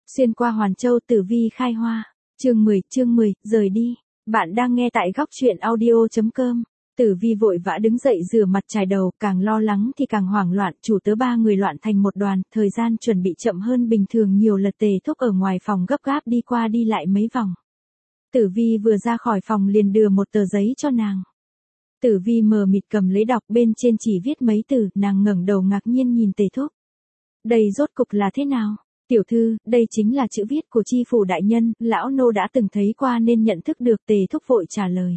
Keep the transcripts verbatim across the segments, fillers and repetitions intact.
Xuyên qua Hoàn Châu Tử Vi khai hoa. Chương mười, chương mười, rời đi. Bạn đang nghe tại góc truyện audio chấm com. Tử Vi vội vã đứng dậy rửa mặt chải đầu, càng lo lắng thì càng hoảng loạn, chủ tớ ba người loạn thành một đoàn, thời gian chuẩn bị chậm hơn bình thường nhiều lật. Tề Thúc ở ngoài phòng gấp gáp đi qua đi lại mấy vòng. Tử Vi vừa ra khỏi phòng liền đưa một tờ giấy cho nàng. Tử Vi mờ mịt cầm lấy đọc, bên trên chỉ viết mấy từ, nàng ngẩng đầu ngạc nhiên nhìn Tề Thúc. Đây rốt cục là thế nào? Tiểu thư, đây chính là chữ viết của chi phủ đại nhân, lão nô đã từng thấy qua nên nhận thức được. Tề Thúc vội trả lời.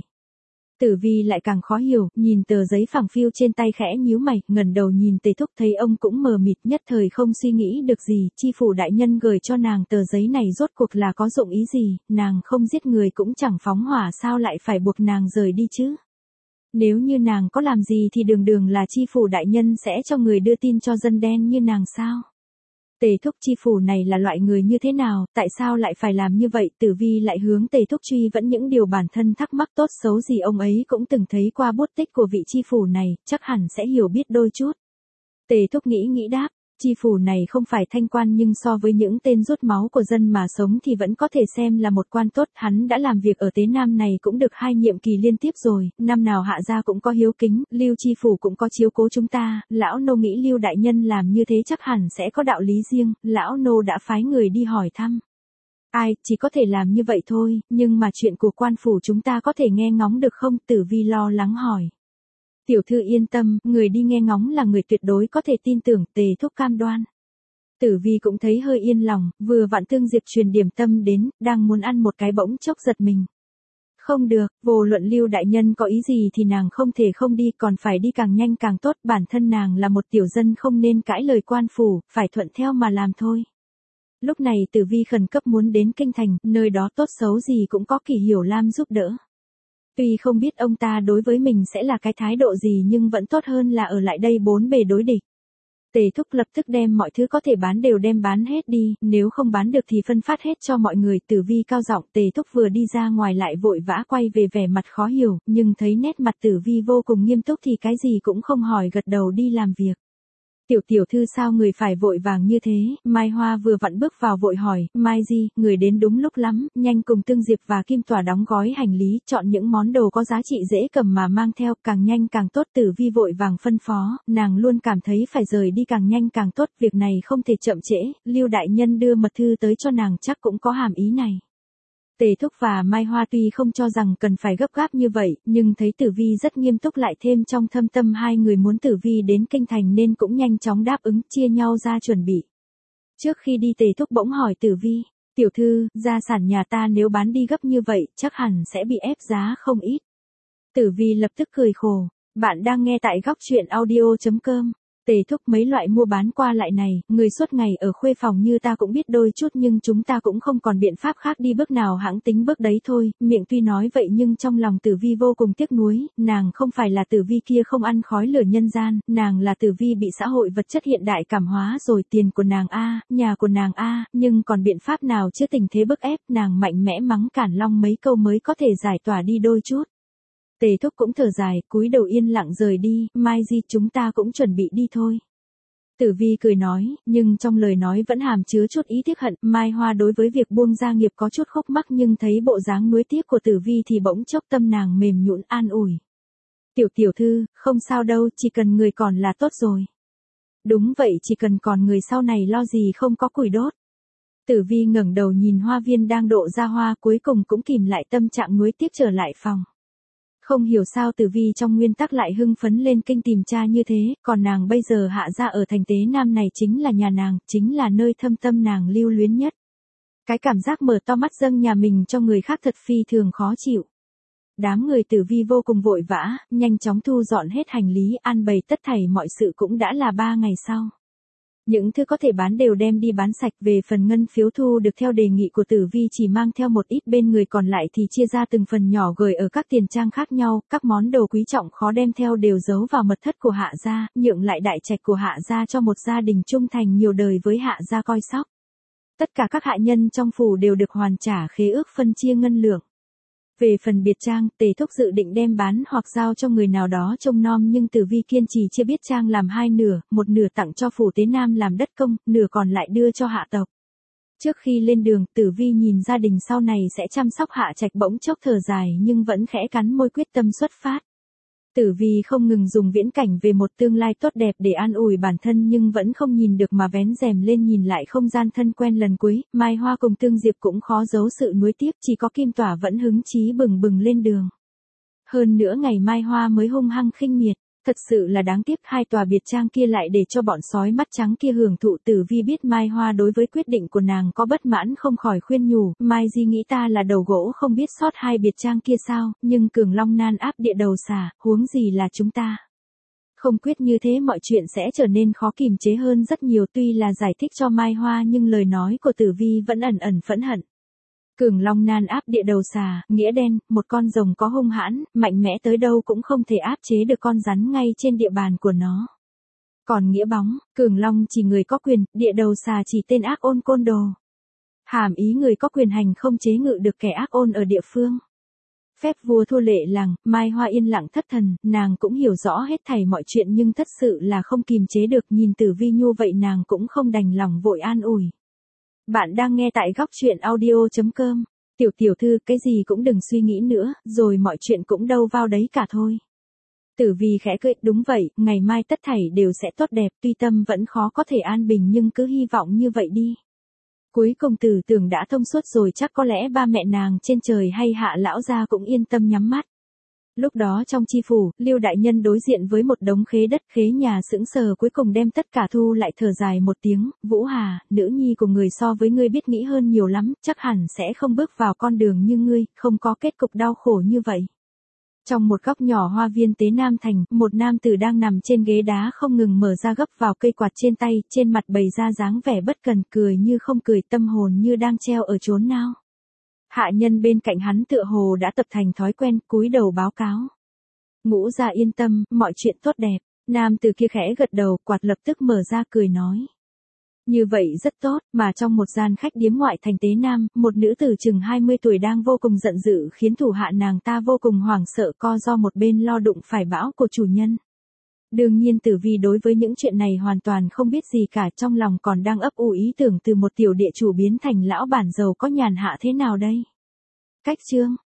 Tử Vi lại càng khó hiểu, nhìn tờ giấy phẳng phiu trên tay khẽ nhíu mày, ngẩng đầu nhìn Tề Thúc thấy ông cũng mờ mịt, nhất thời không suy nghĩ được gì. Chi phủ đại nhân gửi cho nàng tờ giấy này rốt cuộc là có dụng ý gì? Nàng không giết người cũng chẳng phóng hỏa, sao lại phải buộc nàng rời đi chứ? Nếu như nàng có làm gì thì đường đường là chi phủ đại nhân sẽ cho người đưa tin cho dân đen như nàng sao? Tề Thúc, chi phủ này là loại người như thế nào, tại sao lại phải làm như vậy? Tử Vi lại hướng Tề Thúc truy vẫn những điều bản thân thắc mắc. Tốt xấu gì ông ấy cũng từng thấy qua bút tích của vị chi phủ này, chắc hẳn sẽ hiểu biết đôi chút. Tề Thúc nghĩ nghĩ đáp, chi phủ này không phải thanh quan nhưng so với những tên rút máu của dân mà sống thì vẫn có thể xem là một quan tốt. Hắn đã làm việc ở Tế Nam này cũng được hai nhiệm kỳ liên tiếp rồi, năm nào hạ gia cũng có hiếu kính, Lưu chi phủ cũng có chiếu cố chúng ta, lão nô nghĩ Lưu đại nhân làm như thế chắc hẳn sẽ có đạo lý riêng, lão nô đã phái người đi hỏi thăm. Ai, chỉ có thể làm như vậy thôi, nhưng mà chuyện của quan phủ chúng ta có thể nghe ngóng được không? Tử Vi lo lắng hỏi. Tiểu thư yên tâm, người đi nghe ngóng là người tuyệt đối có thể tin tưởng. Tề Thúc cam đoan. Tử Vi cũng thấy hơi yên lòng, vừa vặn Tương Diệp truyền điểm tâm đến, đang muốn ăn một cái bỗng chốc giật mình. Không được, vô luận Lưu đại nhân có ý gì thì nàng không thể không đi, còn phải đi càng nhanh càng tốt, bản thân nàng là một tiểu dân không nên cãi lời quan phủ, phải thuận theo mà làm thôi. Lúc này Tử Vi khẩn cấp muốn đến kinh thành, nơi đó tốt xấu gì cũng có Kỷ Hiểu Lam giúp đỡ. Tuy không biết ông ta đối với mình sẽ là cái thái độ gì nhưng vẫn tốt hơn là ở lại đây bốn bề đối địch. Tề Thúc lập tức đem mọi thứ có thể bán đều đem bán hết đi, nếu không bán được thì phân phát hết cho mọi người. Tử Vi cao giọng. Tề Thúc vừa đi ra ngoài lại vội vã quay về, vẻ mặt khó hiểu, nhưng thấy nét mặt Tử Vi vô cùng nghiêm túc thì cái gì cũng không hỏi, gật đầu đi làm việc. Tiểu tiểu thư sao người phải vội vàng như thế? Mai Hoa vừa vặn bước vào vội hỏi. Mai Di, người đến đúng lúc lắm, nhanh cùng Tương Diệp và Kim Tỏa đóng gói hành lý, chọn những món đồ có giá trị dễ cầm mà mang theo, càng nhanh càng tốt. Tử Vi vội vàng phân phó, nàng luôn cảm thấy phải rời đi càng nhanh càng tốt, việc này không thể chậm trễ. Lưu đại nhân đưa mật thư tới cho nàng chắc cũng có hàm ý này. Tề Thúc và Mai Hoa tuy không cho rằng cần phải gấp gáp như vậy, nhưng thấy Tử Vi rất nghiêm túc, lại thêm trong thâm tâm hai người muốn Tử Vi đến kinh thành nên cũng nhanh chóng đáp ứng, chia nhau ra chuẩn bị. Trước khi đi Tề Thúc bỗng hỏi Tử Vi, tiểu thư, gia sản nhà ta nếu bán đi gấp như vậy, chắc hẳn sẽ bị ép giá không ít. Tử Vi lập tức cười khổ, bạn đang nghe tại góc truyện audio chấm com. Tề Thúc, mấy loại mua bán qua lại này, người suốt ngày ở khuê phòng như ta cũng biết đôi chút nhưng chúng ta cũng không còn biện pháp khác, đi bước nào hãng tính bước đấy thôi. Miệng tuy nói vậy nhưng trong lòng Tử Vi vô cùng tiếc nuối, nàng không phải là Tử Vi kia không ăn khói lửa nhân gian, nàng là Tử Vi bị xã hội vật chất hiện đại cảm hóa rồi, tiền của nàng a, nhà của nàng a, nhưng còn biện pháp nào chứ? Tình thế bức ép, nàng mạnh mẽ mắng Cản Long mấy câu mới có thể giải tỏa đi đôi chút. Tề Thúc cũng thở dài, cúi đầu yên lặng rời đi. Mai Di, chúng ta cũng chuẩn bị đi thôi. Tử Vi cười nói, nhưng trong lời nói vẫn hàm chứa chút ý tiếc hận. Mai Hoa đối với việc buông gia nghiệp có chút khúc mắc nhưng thấy bộ dáng nuối tiếc của Tử Vi thì bỗng chốc tâm nàng mềm nhũn, an ủi. Tiểu tiểu thư, không sao đâu, chỉ cần người còn là tốt rồi. Đúng vậy, chỉ cần còn người sau này lo gì không có củi đốt. Tử Vi ngẩng đầu nhìn hoa viên đang độ ra hoa, cuối cùng cũng kìm lại tâm trạng nuối tiếc trở lại phòng. Không hiểu sao Tử Vi trong nguyên tắc lại hưng phấn lên kinh tìm cha như thế, còn nàng bây giờ hạ gia ở thành Tế Nam này chính là nhà nàng, chính là nơi thâm tâm nàng lưu luyến nhất. Cái cảm giác mở to mắt dâng nhà mình cho người khác thật phi thường khó chịu. Đám người Tử Vi vô cùng vội vã, nhanh chóng thu dọn hết hành lý, an bày tất thảy mọi sự, cũng đã là ba ngày sau. Những thứ có thể bán đều đem đi bán sạch, về phần ngân phiếu thu được theo đề nghị của Tử Vi chỉ mang theo một ít bên người, còn lại thì chia ra từng phần nhỏ gửi ở các tiền trang khác nhau, các món đồ quý trọng khó đem theo đều giấu vào mật thất của Hạ gia, nhượng lại đại trạch của Hạ gia cho một gia đình trung thành nhiều đời với Hạ gia coi sóc. Tất cả các hạ nhân trong phủ đều được hoàn trả khế ước phân chia ngân lượng. Về phần biệt trang, Tề Thúc dự định đem bán hoặc giao cho người nào đó trông nom nhưng Tử Vi kiên trì chia biệt trang làm hai nửa, một nửa tặng cho phủ Tế Nam làm đất công, nửa còn lại đưa cho hạ tộc. Trước khi lên đường, Tử Vi nhìn gia đình sau này sẽ chăm sóc Hạ Trạch bỗng chốc thở dài nhưng vẫn khẽ cắn môi quyết tâm xuất phát. Tử Vi không ngừng dùng viễn cảnh về một tương lai tốt đẹp để an ủi bản thân nhưng vẫn không nhìn được mà vén rèm lên nhìn lại không gian thân quen lần cuối, Mai Hoa cùng Tương Diệp cũng khó giấu sự nuối tiếc, chỉ có Kim Tỏa vẫn hứng chí bừng bừng lên đường. Hơn nữa ngày Mai Hoa mới hung hăng khinh miệt, thật sự là đáng tiếc hai tòa biệt trang kia lại để cho bọn sói mắt trắng kia hưởng thụ. Tử Vi biết Mai Hoa đối với quyết định của nàng có bất mãn không khỏi khuyên nhủ, Mai Di nghĩ ta là đầu gỗ không biết sót hai biệt trang kia sao, nhưng Cường Long nan áp địa đầu xà, huống gì là chúng ta. Không quyết như thế mọi chuyện sẽ trở nên khó kìm chế hơn rất nhiều. Tuy là giải thích cho Mai Hoa nhưng lời nói của Tử Vi vẫn ẩn ẩn phẫn hận. Cường Long nan áp địa đầu xà, nghĩa đen, một con rồng có hung hãn, mạnh mẽ tới đâu cũng không thể áp chế được con rắn ngay trên địa bàn của nó. Còn nghĩa bóng, Cường Long chỉ người có quyền, địa đầu xà chỉ tên ác ôn côn đồ. Hàm ý người có quyền hành không chế ngự được kẻ ác ôn ở địa phương. Phép vua thua lệ làng, Mai Hoa yên lặng thất thần, nàng cũng hiểu rõ hết thảy mọi chuyện nhưng thật sự là không kìm chế được, nhìn Tử Vi nhu vậy nàng cũng không đành lòng vội an ủi. Bạn đang nghe tại góc truyện audio chấm com. Tiểu tiểu thư, cái gì cũng đừng suy nghĩ nữa, rồi mọi chuyện cũng đâu vào đấy cả thôi. Tử Vi khẽ cười, đúng vậy, ngày mai tất thảy đều sẽ tốt đẹp, tuy tâm vẫn khó có thể an bình nhưng cứ hy vọng như vậy đi. Cuối cùng Tử Tưởng đã thông suốt rồi, chắc có lẽ ba mẹ nàng trên trời hay Hạ lão gia cũng yên tâm nhắm mắt. Lúc đó trong chi phủ, Lưu đại nhân đối diện với một đống khế đất, khế nhà sững sờ cuối cùng đem tất cả thu lại thở dài một tiếng, Vũ Hà, nữ nhi của người so với ngươi biết nghĩ hơn nhiều lắm, chắc hẳn sẽ không bước vào con đường như ngươi, không có kết cục đau khổ như vậy. Trong một góc nhỏ hoa viên Tế Nam Thành, một nam tử đang nằm trên ghế đá không ngừng mở ra gấp vào cây quạt trên tay, trên mặt bày ra dáng vẻ bất cần, cười như không cười, tâm hồn như đang treo ở chốn nào. Hạ nhân bên cạnh hắn tựa hồ đã tập thành thói quen, cúi đầu báo cáo. Ngũ gia yên tâm, mọi chuyện tốt đẹp. Nam tử kia khẽ gật đầu, quạt lập tức mở ra cười nói. Như vậy rất tốt, mà trong một gian khách điếm ngoại thành Tế Nam, một nữ tử chừng hai mươi tuổi đang vô cùng giận dữ khiến thủ hạ nàng ta vô cùng hoảng sợ, co do một bên lo đụng phải bão của chủ nhân. Đương nhiên Tử Vi đối với những chuyện này hoàn toàn không biết gì cả, trong lòng còn đang ấp ủ ý tưởng từ một tiểu địa chủ biến thành lão bản giàu có nhàn hạ thế nào đây. Cách chương